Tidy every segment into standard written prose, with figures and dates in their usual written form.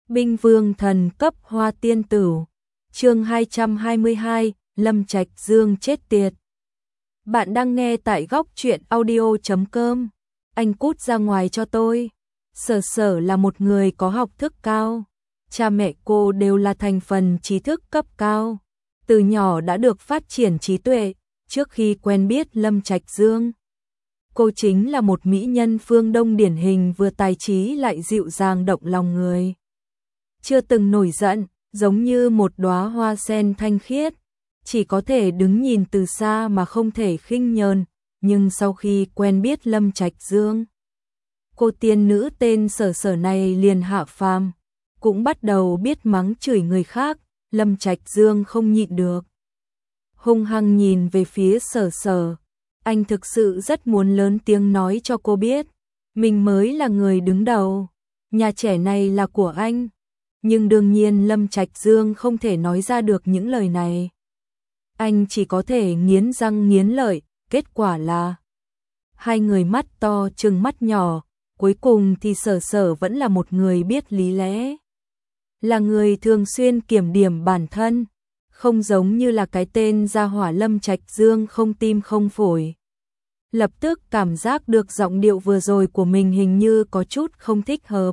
Binh vương thần cấp hoa tiên tử. Chương 222, Lâm Trạch Dương chết tiệt. Bạn đang nghe tại góc truyện audio.com. Anh cút ra ngoài cho tôi. Sở Sở là một người có học thức cao. Cha mẹ cô đều là thành phần trí thức cấp cao. Từ nhỏ đã được phát triển trí tuệ, trước khi quen biết Lâm Trạch Dương. Cô chính là một mỹ nhân phương Đông điển hình, vừa tài trí lại dịu dàng động lòng người. Chưa từng nổi giận, giống như một đóa hoa sen thanh khiết, chỉ có thể đứng nhìn từ xa mà không thể khinh nhờn, nhưng sau khi quen biết Lâm Trạch Dương, cô tiên nữ tên Sở Sở này liền hạ phàm, cũng bắt đầu biết mắng chửi người khác. Lâm Trạch Dương không nhịn được, hung hăng nhìn về phía Sở Sở. Anh thực sự rất muốn lớn tiếng nói cho cô biết, mình mới là người đứng đầu, nhà trẻ này là của anh. Nhưng đương nhiên Lâm Trạch Dương không thể nói ra được những lời này. Anh chỉ có thể nghiến răng nghiến lợi, kết quả là hai người mắt to trừng mắt nhỏ, cuối cùng thì Sở Sở vẫn là một người biết lý lẽ. Là người thường xuyên kiểm điểm bản thân, không giống như là cái tên gia hỏa Lâm Trạch Dương không tim không phổi. Lập tức cảm giác được giọng điệu vừa rồi của mình hình như có chút không thích hợp.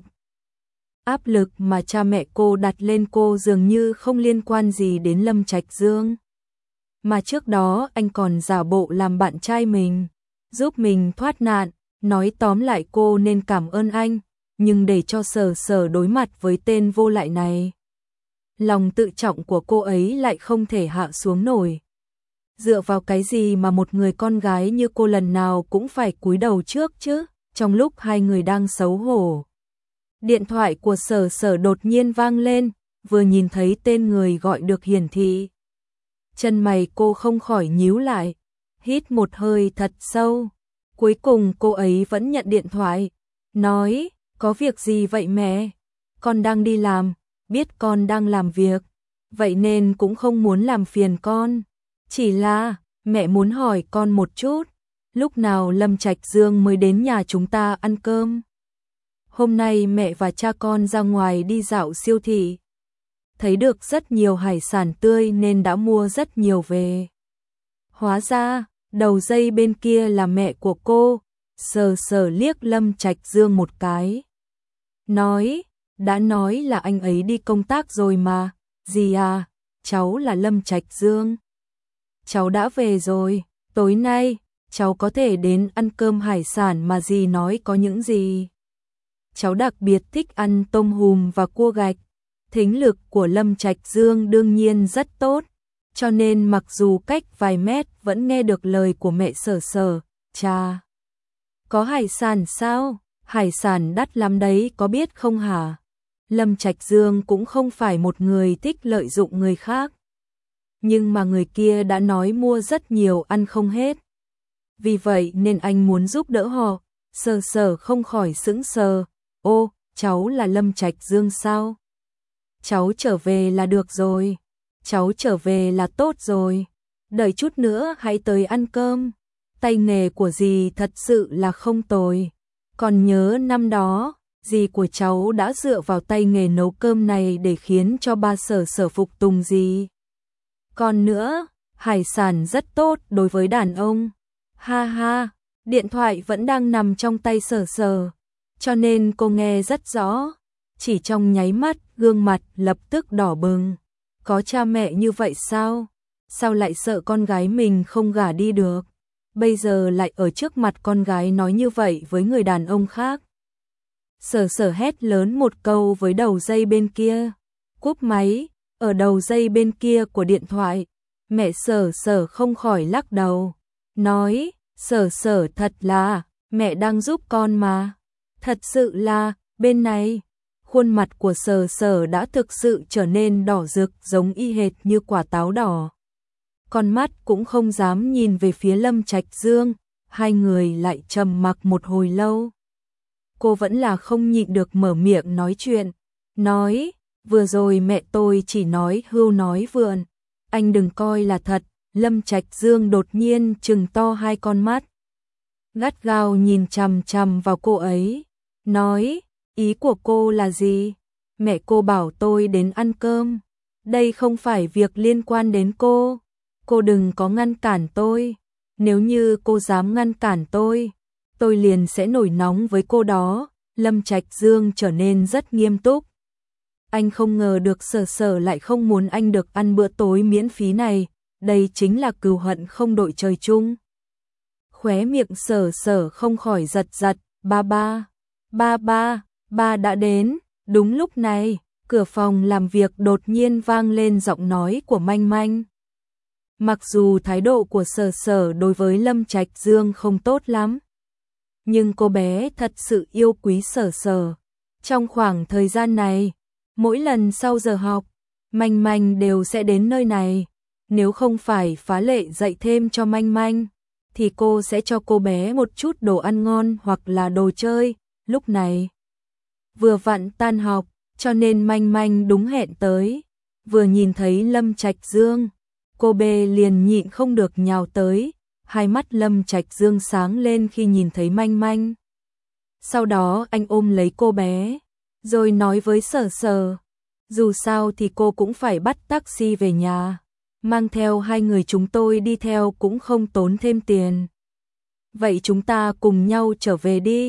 Áp lực mà cha mẹ cô đặt lên cô dường như không liên quan gì đến Lâm Trạch Dương. Mà trước đó anh còn giả bộ làm bạn trai mình, giúp mình thoát nạn, nói tóm lại cô nên cảm ơn anh, nhưng để cho Sở Sở đối mặt với tên vô lại này, lòng tự trọng của cô ấy lại không thể hạ xuống nổi. Dựa vào cái gì mà một người con gái như cô lần nào cũng phải cúi đầu trước chứ? Trong lúc hai người đang xấu hổ, điện thoại của Sở Sở đột nhiên vang lên, vừa nhìn thấy tên người gọi được hiển thị, chân mày cô không khỏi nhíu lại, hít một hơi thật sâu. Cuối cùng cô ấy vẫn nhận điện thoại, nói, có việc gì vậy mẹ? Con đang đi làm, biết con đang làm việc, vậy nên cũng không muốn làm phiền con. Chỉ là, mẹ muốn hỏi con một chút, lúc nào Lâm Trạch Dương mới đến nhà chúng ta ăn cơm? Hôm nay mẹ và cha con ra ngoài đi dạo siêu thị, thấy được rất nhiều hải sản tươi nên đã mua rất nhiều về. Hóa ra, đầu dây bên kia là mẹ của cô. Sở Sở liếc Lâm Trạch Dương một cái, nói, đã nói là anh ấy đi công tác rồi mà. Gì à, cháu là Lâm Trạch Dương. Cháu đã về rồi, tối nay, cháu có thể đến ăn cơm hải sản mà dì nói có những gì. Cháu đặc biệt thích ăn tôm hùm và cua gạch. Thính lực của Lâm Trạch Dương đương nhiên rất tốt, cho nên mặc dù cách vài mét vẫn nghe được lời của mẹ Sở Sở. Cha, có hải sản sao? Hải sản đắt lắm đấy, có biết không hả? Lâm Trạch Dương cũng không phải một người thích lợi dụng người khác, nhưng mà người kia đã nói mua rất nhiều ăn không hết, vì vậy nên anh muốn giúp đỡ họ. Sở Sở không khỏi sững sờ. Ô, cháu là Lâm Trạch Dương sao? Cháu trở về là được rồi, cháu trở về là tốt rồi, đợi chút nữa hãy tới ăn cơm. Tay nghề của dì thật sự là không tồi, còn nhớ năm đó, dì của cháu đã dựa vào tay nghề nấu cơm này để khiến cho ba Sở Sở phục tùng dì. Còn nữa, hải sản rất tốt đối với đàn ông. Ha ha, điện thoại vẫn đang nằm trong tay Sở Sở, cho nên cô nghe rất rõ. Chỉ trong nháy mắt, gương mặt lập tức đỏ bừng. Có cha mẹ như vậy sao? Sao lại sợ con gái mình không gả đi được? Bây giờ lại ở trước mặt con gái nói như vậy với người đàn ông khác. Sở Sở hét lớn một câu với đầu dây bên kia. Cúp máy. Ở đầu dây bên kia của điện thoại, mẹ Sở Sở không khỏi lắc đầu, nói, Sở Sở thật là, mẹ đang giúp con mà. Thật sự là, bên này, khuôn mặt của Sở Sở đã thực sự trở nên đỏ rực, giống y hệt như quả táo đỏ. Con mắt cũng không dám nhìn về phía Lâm Trạch Dương. Hai người lại trầm mặc một hồi lâu. Cô vẫn là không nhịn được mở miệng nói chuyện, nói, vừa rồi mẹ tôi chỉ nói hưu nói vượn, anh đừng coi là thật. Lâm Trạch Dương đột nhiên trừng to hai con mắt, gắt gao nhìn chằm chằm vào cô ấy, nói, ý của cô là gì? Mẹ cô bảo tôi đến ăn cơm. Đây không phải việc liên quan đến cô. Cô đừng có ngăn cản tôi. Nếu như cô dám ngăn cản tôi liền sẽ nổi nóng với cô đó. Lâm Trạch Dương trở nên rất nghiêm túc. Anh không ngờ được Sở Sở lại không muốn anh được ăn bữa tối miễn phí này. Đây chính là cừu hận không đội trời chung. Khóe miệng Sở Sở không khỏi giật giật. Ba đã đến. Đúng lúc này, cửa phòng làm việc đột nhiên vang lên giọng nói của Manh Manh. Mặc dù thái độ của Sở Sở đối với Lâm Trạch Dương không tốt lắm, nhưng cô bé thật sự yêu quý Sở Sở. Trong khoảng thời gian này, mỗi lần sau giờ học, Manh Manh đều sẽ đến nơi này. Nếu không phải Phá Lệ dạy thêm cho Manh Manh, thì cô sẽ cho cô bé một chút đồ ăn ngon hoặc là đồ chơi. Lúc này, vừa vặn tan học, cho nên Manh Manh đúng hẹn tới. Vừa nhìn thấy Lâm Trạch Dương, cô bé liền nhịn không được nhào tới. Hai mắt Lâm Trạch Dương sáng lên khi nhìn thấy Manh Manh. Sau đó anh ôm lấy cô bé, rồi nói với Sở Sở, dù sao thì cô cũng phải bắt taxi về nhà, mang theo hai người chúng tôi đi theo cũng không tốn thêm tiền. Vậy chúng ta cùng nhau trở về đi.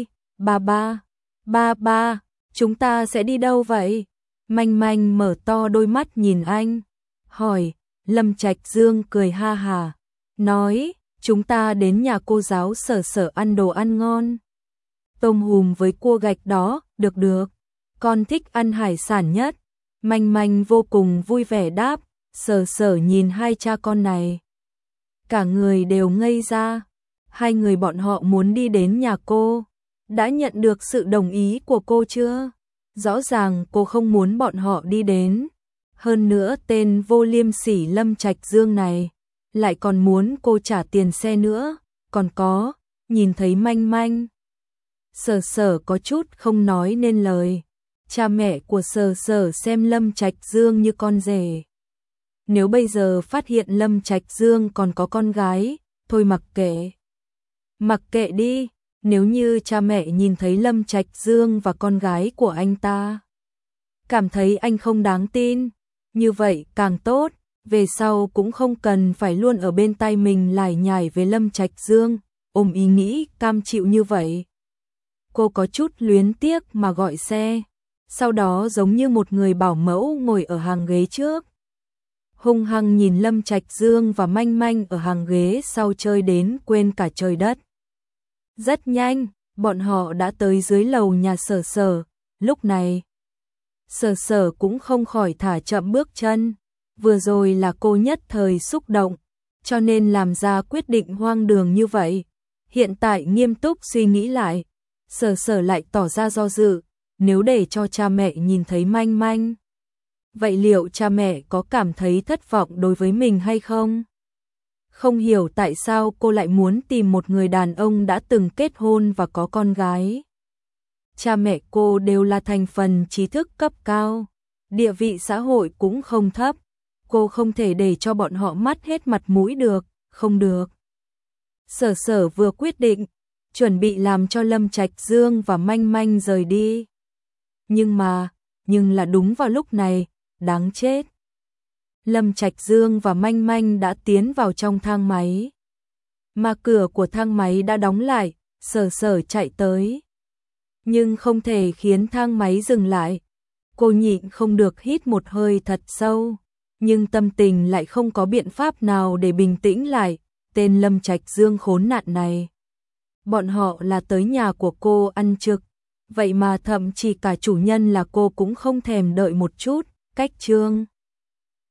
Ba, chúng ta sẽ đi đâu vậy? Manh Manh mở to đôi mắt nhìn anh, hỏi. Lâm Trạch Dương cười ha hà, nói, chúng ta đến nhà cô giáo Sở Sở ăn đồ ăn ngon. Tôm hùm với cua gạch đó, được, con thích ăn hải sản nhất. Manh Manh vô cùng vui vẻ đáp. Sở Sở nhìn hai cha con này, cả người đều ngây ra. Hai người bọn họ muốn đi đến nhà cô, đã nhận được sự đồng ý của cô chưa? Rõ ràng cô không muốn bọn họ đi đến. Hơn nữa tên vô liêm sỉ Lâm Trạch Dương này lại còn muốn cô trả tiền xe nữa. Còn có, nhìn thấy Manh Manh, Sở Sở có chút không nói nên lời. Cha mẹ của Sở Sở xem Lâm Trạch Dương như con rể. Nếu bây giờ phát hiện Lâm Trạch Dương còn có con gái, thôi mặc kệ đi. Nếu như cha mẹ nhìn thấy Lâm Trạch Dương và con gái của anh ta, cảm thấy anh không đáng tin, như vậy càng tốt, về sau cũng không cần phải luôn ở bên tai mình lải nhải về Lâm Trạch Dương. Ôm ý nghĩ cam chịu như vậy, cô có chút luyến tiếc mà gọi xe, sau đó giống như một người bảo mẫu ngồi ở hàng ghế trước, hung hăng nhìn Lâm Trạch Dương và Manh Manh ở hàng ghế sau chơi đến quên cả trời đất. Rất nhanh, bọn họ đã tới dưới lầu nhà Sở Sở. Lúc này, Sở Sở cũng không khỏi thả chậm bước chân. Vừa rồi là cô nhất thời xúc động, cho nên làm ra quyết định hoang đường như vậy. Hiện tại nghiêm túc suy nghĩ lại, Sở Sở lại tỏ ra do dự. Nếu để cho cha mẹ nhìn thấy Manh Manh, vậy liệu cha mẹ có cảm thấy thất vọng đối với mình hay không? Không hiểu tại sao cô lại muốn tìm một người đàn ông đã từng kết hôn và có con gái. Cha mẹ cô đều là thành phần trí thức cấp cao, địa vị xã hội cũng không thấp. Cô không thể để cho bọn họ mất hết mặt mũi được, không được. Sở Sở vừa quyết định, chuẩn bị làm cho Lâm Trạch Dương và Manh Manh rời đi. Nhưng là đúng vào lúc này, đáng chết. Lâm Trạch Dương và Manh Manh đã tiến vào trong thang máy, mà cửa của thang máy đã đóng lại. Sở Sở chạy tới, nhưng không thể khiến thang máy dừng lại. Cô nhịn không được hít một hơi thật sâu, nhưng tâm tình lại không có biện pháp nào để bình tĩnh lại. Tên Lâm Trạch Dương khốn nạn này, bọn họ là tới nhà của cô ăn trực, vậy mà thậm chí cả chủ nhân là cô cũng không thèm đợi một chút. Cách chương